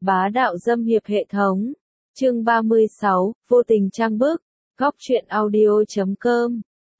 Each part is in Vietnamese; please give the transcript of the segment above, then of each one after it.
Bá đạo dâm hiệp hệ thống. Chương 36, vô tình trang bức. Góc truyện audio.com.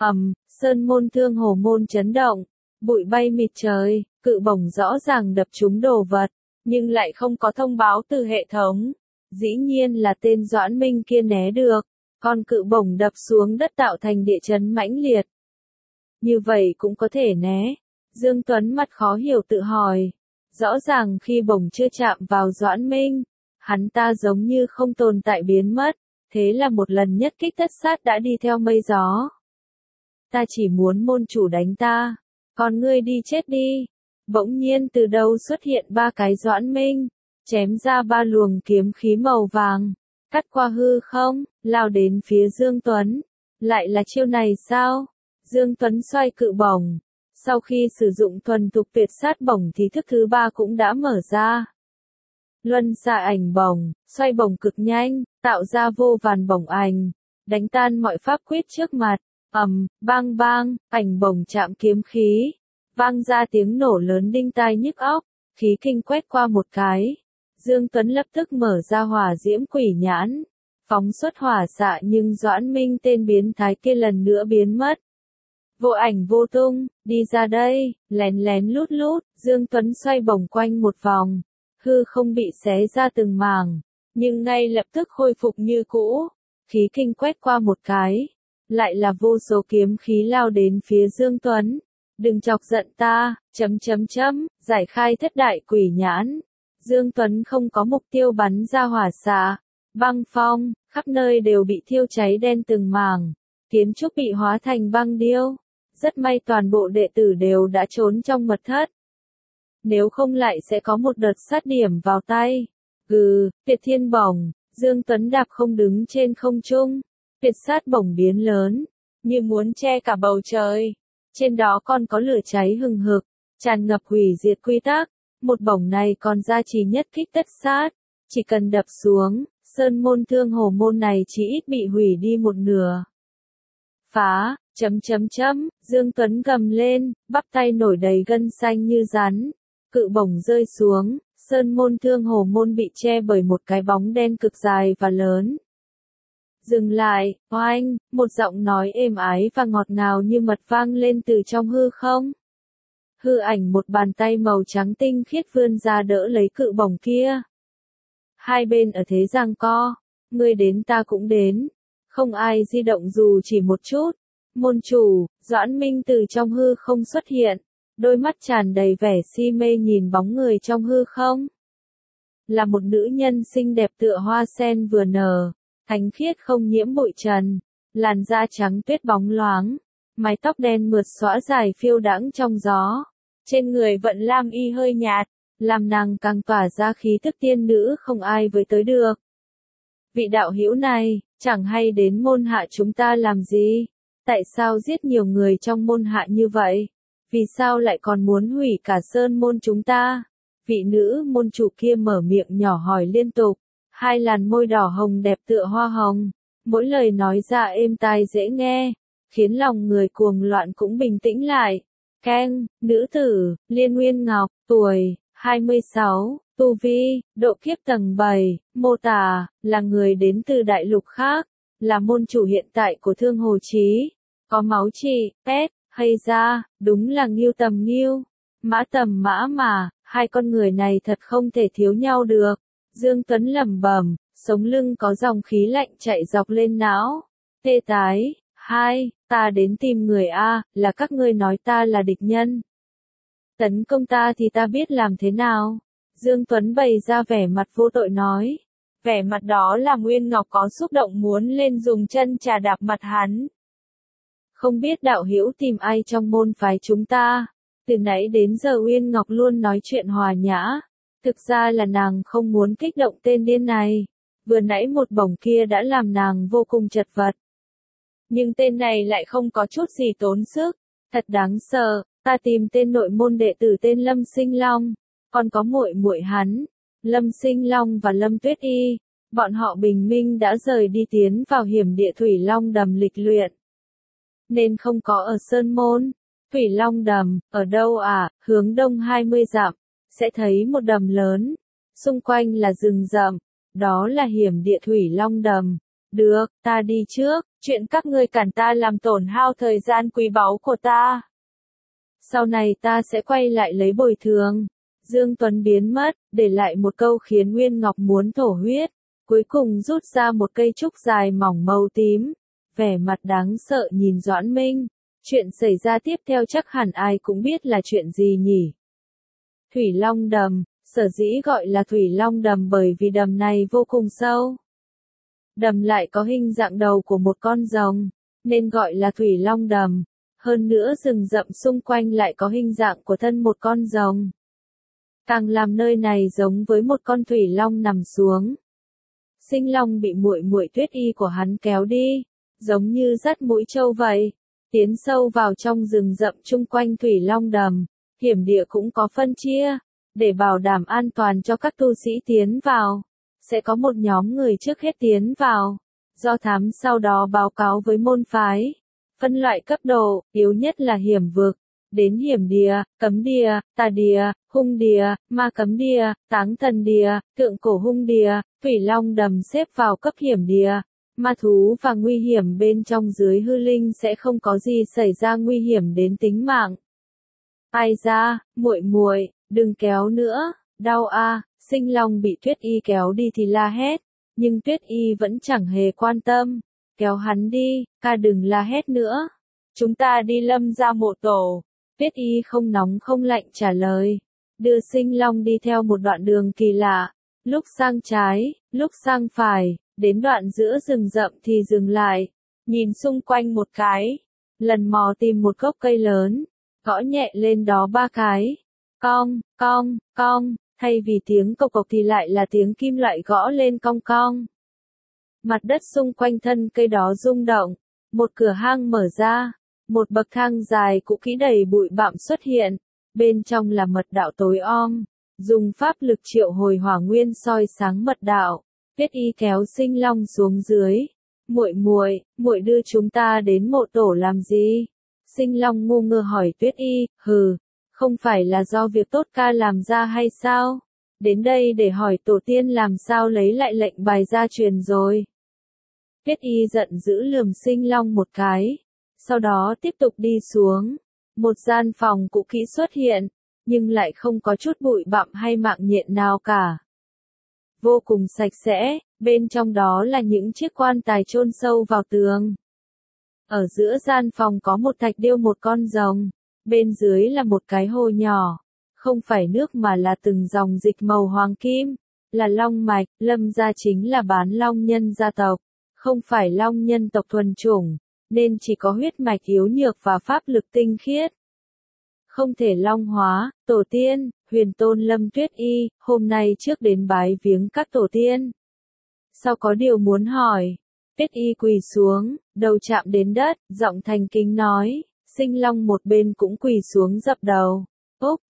Sơn môn thương hồ môn chấn động, bụi bay mịt trời, cự bổng rõ ràng đập trúng đồ vật, nhưng lại không có thông báo từ hệ thống. Dĩ nhiên là tên Doãn Minh kia né được, còn cự bổng đập xuống đất tạo thành địa chấn mãnh liệt. Như vậy cũng có thể né. Dương Tuấn mặt khó hiểu tự hỏi. Rõ ràng khi bổng chưa chạm vào Doãn Minh, hắn ta giống như không tồn tại biến mất, thế là một lần nhất kích tất sát đã đi theo mây gió. Ta chỉ muốn môn chủ đánh ta, còn ngươi đi chết đi. Bỗng nhiên từ đâu xuất hiện ba cái Doãn Minh, chém ra ba luồng kiếm khí màu vàng, cắt qua hư không, lao đến phía Dương Tuấn. Lại là chiêu này sao? Dương Tuấn xoay cự bổng. Sau khi sử dụng thuần thục tuyệt sát bổng thì thức thứ ba cũng đã mở ra. Luân xạ ảnh bổng, xoay bổng cực nhanh, tạo ra vô vàn bổng ảnh, đánh tan mọi pháp quyết trước mặt. Bang bang, ảnh bổng chạm kiếm khí, vang ra tiếng nổ lớn đinh tai nhức óc, khí kinh quét qua một cái. Dương Tuấn lập tức mở ra hỏa diễm quỷ nhãn, phóng xuất hỏa xạ nhưng Doãn Minh tên biến thái kia lần nữa biến mất. Vô ảnh vô tung, đi ra đây, lén lén lút lút, Dương Tuấn xoay bổng quanh một vòng, hư không bị xé ra từng mảng, nhưng ngay lập tức khôi phục như cũ, khí kinh quét qua một cái, lại là vô số kiếm khí lao đến phía Dương Tuấn. Đừng chọc giận ta, giải khai thất đại quỷ nhãn. Dương Tuấn không có mục tiêu bắn ra hỏa xạ, băng phong, khắp nơi đều bị thiêu cháy đen từng mảng, kiến trúc bị hóa thành băng điêu. Rất may toàn bộ đệ tử đều đã trốn trong mật thất. Nếu không lại sẽ có một đợt sát điểm vào tay. Tuyệt thiên bổng, Dương Tuấn đạp không đứng trên không trung. Tuyệt sát bổng biến lớn, như muốn che cả bầu trời. Trên đó còn có lửa cháy hừng hực, tràn ngập hủy diệt quy tắc. Một bổng này còn gia trì nhất kích tất sát. Chỉ cần đập xuống, sơn môn thương hồ môn này chỉ ít bị hủy đi một nửa. Phá, Dương Tuấn gầm lên, bắp tay nổi đầy gân xanh như rắn. Cự bổng rơi xuống, sơn môn thương hồ môn bị che bởi một cái bóng đen cực dài và lớn. Dừng lại, oanh, một giọng nói êm ái và ngọt ngào như mật vang lên từ trong hư không. Hư ảnh một bàn tay màu trắng tinh khiết vươn ra đỡ lấy cự bổng kia. Hai bên ở thế giằng co, ngươi đến ta cũng đến. Không ai di động dù chỉ một chút. Môn chủ, Doãn Minh từ trong hư không xuất hiện, đôi mắt tràn đầy vẻ si mê nhìn bóng người trong hư không. Là một nữ nhân xinh đẹp tựa hoa sen vừa nở, thánh khiết không nhiễm bụi trần, làn da trắng tuyết bóng loáng, mái tóc đen mượt xõa dài phiêu đãng trong gió, trên người vận lam y hơi nhạt, làm nàng càng tỏa ra khí tức tiên nữ không ai với tới được. Vị đạo hữu này, chẳng hay đến môn hạ chúng ta làm gì? Tại sao giết nhiều người trong môn hạ như vậy? Vì sao lại còn muốn hủy cả sơn môn chúng ta? Vị nữ môn chủ kia mở miệng nhỏ hỏi liên tục, hai làn môi đỏ hồng đẹp tựa hoa hồng, mỗi lời nói ra êm tai dễ nghe, khiến lòng người cuồng loạn cũng bình tĩnh lại. Keng, nữ tử, Liên Nguyên Ngọc, tuổi, 26, tu vi, độ kiếp tầng 7, mô tả, là người đến từ đại lục khác, là môn chủ hiện tại của Thương Hồ Chí, có máu trị, pét, hay ra, đúng là Ngưu tầm Ngưu, Mã tầm Mã mà, hai con người này thật không thể thiếu nhau được. Dương Tuấn lẩm bẩm, sống lưng có dòng khí lạnh chạy dọc lên não. Tê tái, ta đến tìm người A, là các ngươi nói ta là địch nhân. Tấn công ta thì ta biết làm thế nào? Dương Tuấn bày ra vẻ mặt vô tội nói. Vẻ mặt đó là Nguyên Ngọc có xúc động muốn lên dùng chân trà đạp mặt hắn. Không biết đạo hữu tìm ai trong môn phái chúng ta. Từ nãy đến giờ Nguyên Ngọc luôn nói chuyện hòa nhã. Thực ra là nàng không muốn kích động tên điên này. Vừa nãy một bổng kia đã làm nàng vô cùng chật vật. Nhưng tên này lại không có chút gì tốn sức. Thật đáng sợ, ta tìm tên nội môn đệ tử tên Lâm Sinh Long. Còn có muội muội hắn, Lâm Sinh Long và Lâm Tuyết Y. Bọn họ bình minh đã rời đi tiến vào hiểm địa Thủy Long Đầm lịch luyện. Nên không có ở Sơn Môn. Thủy Long Đầm, ở đâu à? Hướng đông 20 dặm, sẽ thấy một đầm lớn. xung quanh là rừng rậm, đó là hiểm địa Thủy Long Đầm. Được, ta đi trước, chuyện các ngươi cản ta làm tổn hao thời gian quý báu của ta. Sau này ta sẽ quay lại lấy bồi thường. Dương Tuấn biến mất, để lại một câu khiến Nguyên Ngọc muốn thổ huyết. Cuối cùng rút ra một cây trúc dài mỏng màu tím. Vẻ mặt đáng sợ nhìn Doãn Minh. Chuyện xảy ra tiếp theo chắc hẳn ai cũng biết là chuyện gì nhỉ? Thủy Long Đầm, sở dĩ gọi là Thủy Long Đầm bởi vì đầm này vô cùng sâu. Đầm lại có hình dạng đầu của một con rồng, nên gọi là Thủy Long Đầm. Hơn nữa rừng rậm xung quanh lại có hình dạng của thân một con rồng. Càng làm nơi này giống với một con thủy long nằm xuống. Sinh Long bị muội muội Tuyết Y của hắn kéo đi, giống như dắt mũi trâu vậy, tiến sâu vào trong rừng rậm chung quanh Thủy Long Đầm. Hiểm địa cũng có phân chia, để bảo đảm an toàn cho các tu sĩ tiến vào. Sẽ có một nhóm người trước hết tiến vào, do thám sau đó báo cáo với môn phái. Phân loại cấp độ, yếu nhất là hiểm vực, đến hiểm địa, cấm địa, tà địa, hung địa, ma cấm địa, táng thần địa, thượng cổ hung địa. Thủy Long Đầm xếp vào cấp hiểm địa. Ma thú và nguy hiểm bên trong dưới hư linh sẽ không có gì xảy ra nguy hiểm đến tính mạng. Ai ra, muội muội, đừng kéo nữa, đau a. Sinh Long bị Tuyết Y kéo đi thì la hét, nhưng Tuyết Y vẫn chẳng hề quan tâm. Kéo hắn đi, ca đừng la hét nữa. Chúng ta đi Lâm gia mộ tổ. Tuyết Y không nóng không lạnh trả lời. Đưa Sinh Long đi theo một đoạn đường kỳ lạ. Lúc sang trái, lúc sang phải, đến đoạn giữa rừng rậm thì dừng lại. Nhìn xung quanh một cái. Lần mò tìm một gốc cây lớn. Gõ nhẹ lên đó 3 cái. Cong, cong, cong. Thay vì tiếng cộc cộc thì lại là tiếng kim loại gõ lên cong cong. Mặt đất xung quanh thân cây đó rung động. Một cửa hang mở ra. Một bậc thang dài cũ kỹ đầy bụi bặm xuất hiện. Bên trong là mật đạo tối om. Dùng pháp lực triệu hồi hỏa nguyên soi sáng mật đạo. Tuyết Y kéo Sinh Long xuống dưới. Muội muội đưa chúng ta đến mộ tổ làm gì? Sinh Long ngu ngơ hỏi Tuyết Y. Hừ, không phải là do việc tốt ca làm ra hay sao? Đến đây để hỏi tổ tiên làm sao lấy lại lệnh bài gia truyền rồi. Tuyết Y giận dữ lườm Sinh Long một cái. Sau đó tiếp tục đi xuống. Một gian phòng cũ kỹ xuất hiện, nhưng lại không có chút bụi bặm hay mạng nhện nào cả. Vô cùng sạch sẽ, bên trong đó là những chiếc quan tài chôn sâu vào tường. Ở giữa gian phòng có một thạch điêu một con rồng, bên dưới là một cái hồ nhỏ. Không phải nước mà là từng dòng dịch màu hoàng kim, là long mạch. Lâm gia chính là bán long nhân gia tộc, không phải long nhân tộc thuần chủng, nên chỉ có huyết mạch yếu nhược và pháp lực tinh khiết. Không thể long hóa. Tổ tiên, Huyền Tôn Lâm Tuyết Y, hôm nay trước đến bái viếng các tổ tiên. Sao có điều muốn hỏi? Tuyết Y quỳ xuống, đầu chạm đến đất, giọng thành kính nói. Sinh Long một bên cũng quỳ xuống dập đầu. Ốc,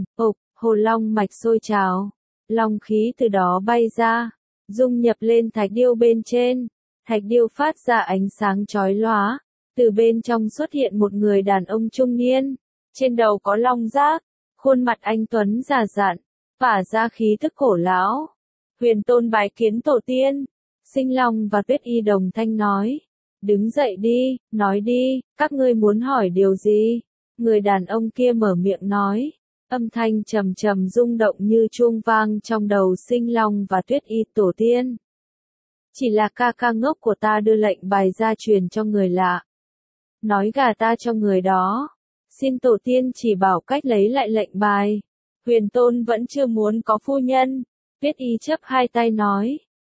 hồ long mạch sôi trào. Long khí từ đó bay ra, dung nhập lên thạch điêu bên trên. Thạch điêu phát ra ánh sáng chói lóa. Từ bên trong xuất hiện một người đàn ông trung niên. Trên đầu có long giác, khuôn mặt anh tuấn già dặn, tỏa ra khí tức cổ lão. Huyền Tôn bái kiến tổ tiên. Sinh Long và Tuyết Y đồng thanh nói. Đứng dậy đi, nói đi, các ngươi muốn hỏi điều gì? Người đàn ông kia mở miệng nói. Âm thanh trầm trầm rung động như chuông vang trong đầu Sinh Long và Tuyết Y. Tổ tiên. Chỉ là ca ca ngốc của ta đưa lệnh bài gia truyền cho người lạ. Nói gà ta cho người đó. Xin tổ tiên chỉ bảo cách lấy lại lệnh bài. Huyền Tôn vẫn chưa muốn có phu nhân. Tuyết Y chấp hai tay nói.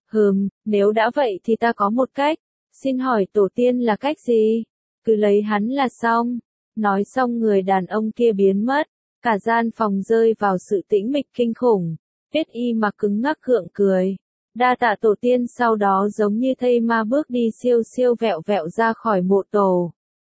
Nếu đã vậy thì ta có một cách. Xin hỏi tổ tiên là cách gì? Cứ lấy hắn là xong. Nói xong người đàn ông kia biến mất. Cả gian phòng rơi vào sự tĩnh mịch kinh khủng. Tuyết Y mặc cứng ngắc gượng cười. Đa tạ tổ tiên. Sau đó giống như thây ma bước đi siêu siêu vẹo vẹo ra khỏi mộ tổ.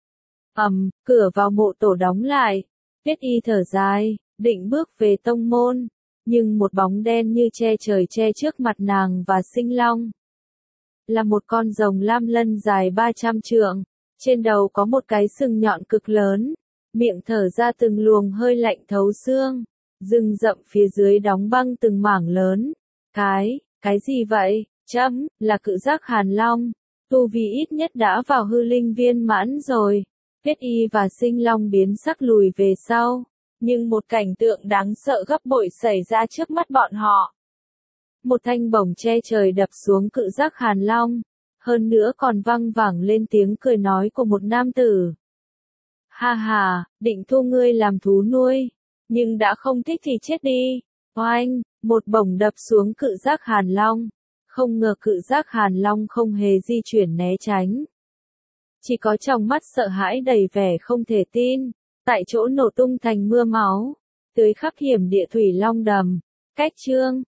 Cửa vào mộ tổ đóng lại. Tuyết Y thở dài, định bước về tông môn. Nhưng một bóng đen như che trời che trước mặt nàng và Sinh Long. Là một con rồng lam lân dài 300 trượng. Trên đầu có một cái sừng nhọn cực lớn. Miệng thở ra từng luồng hơi lạnh thấu xương. Rừng rậm phía dưới đóng băng từng mảng lớn. Cái gì vậy? Là cự giác Hàn Long. Tu vi ít nhất đã vào hư linh viên mãn rồi. Tuyết Y và Sinh Long biến sắc lùi về sau. Nhưng một cảnh tượng đáng sợ gấp bội xảy ra trước mắt bọn họ. Một thanh bổng che trời đập xuống cự giác Hàn Long. Hơn nữa còn vang vẳng lên tiếng cười nói của một nam tử. Ha ha, định thu ngươi làm thú nuôi. Nhưng đã không thích thì chết đi. Oanh, một bổng đập xuống cự giác Hàn Long. Không ngờ cự giác Hàn Long không hề di chuyển né tránh. Chỉ có trong mắt sợ hãi đầy vẻ không thể tin. Tại chỗ nổ tung thành mưa máu. Tưới khắp hiểm địa thủy long đầm. Cách chương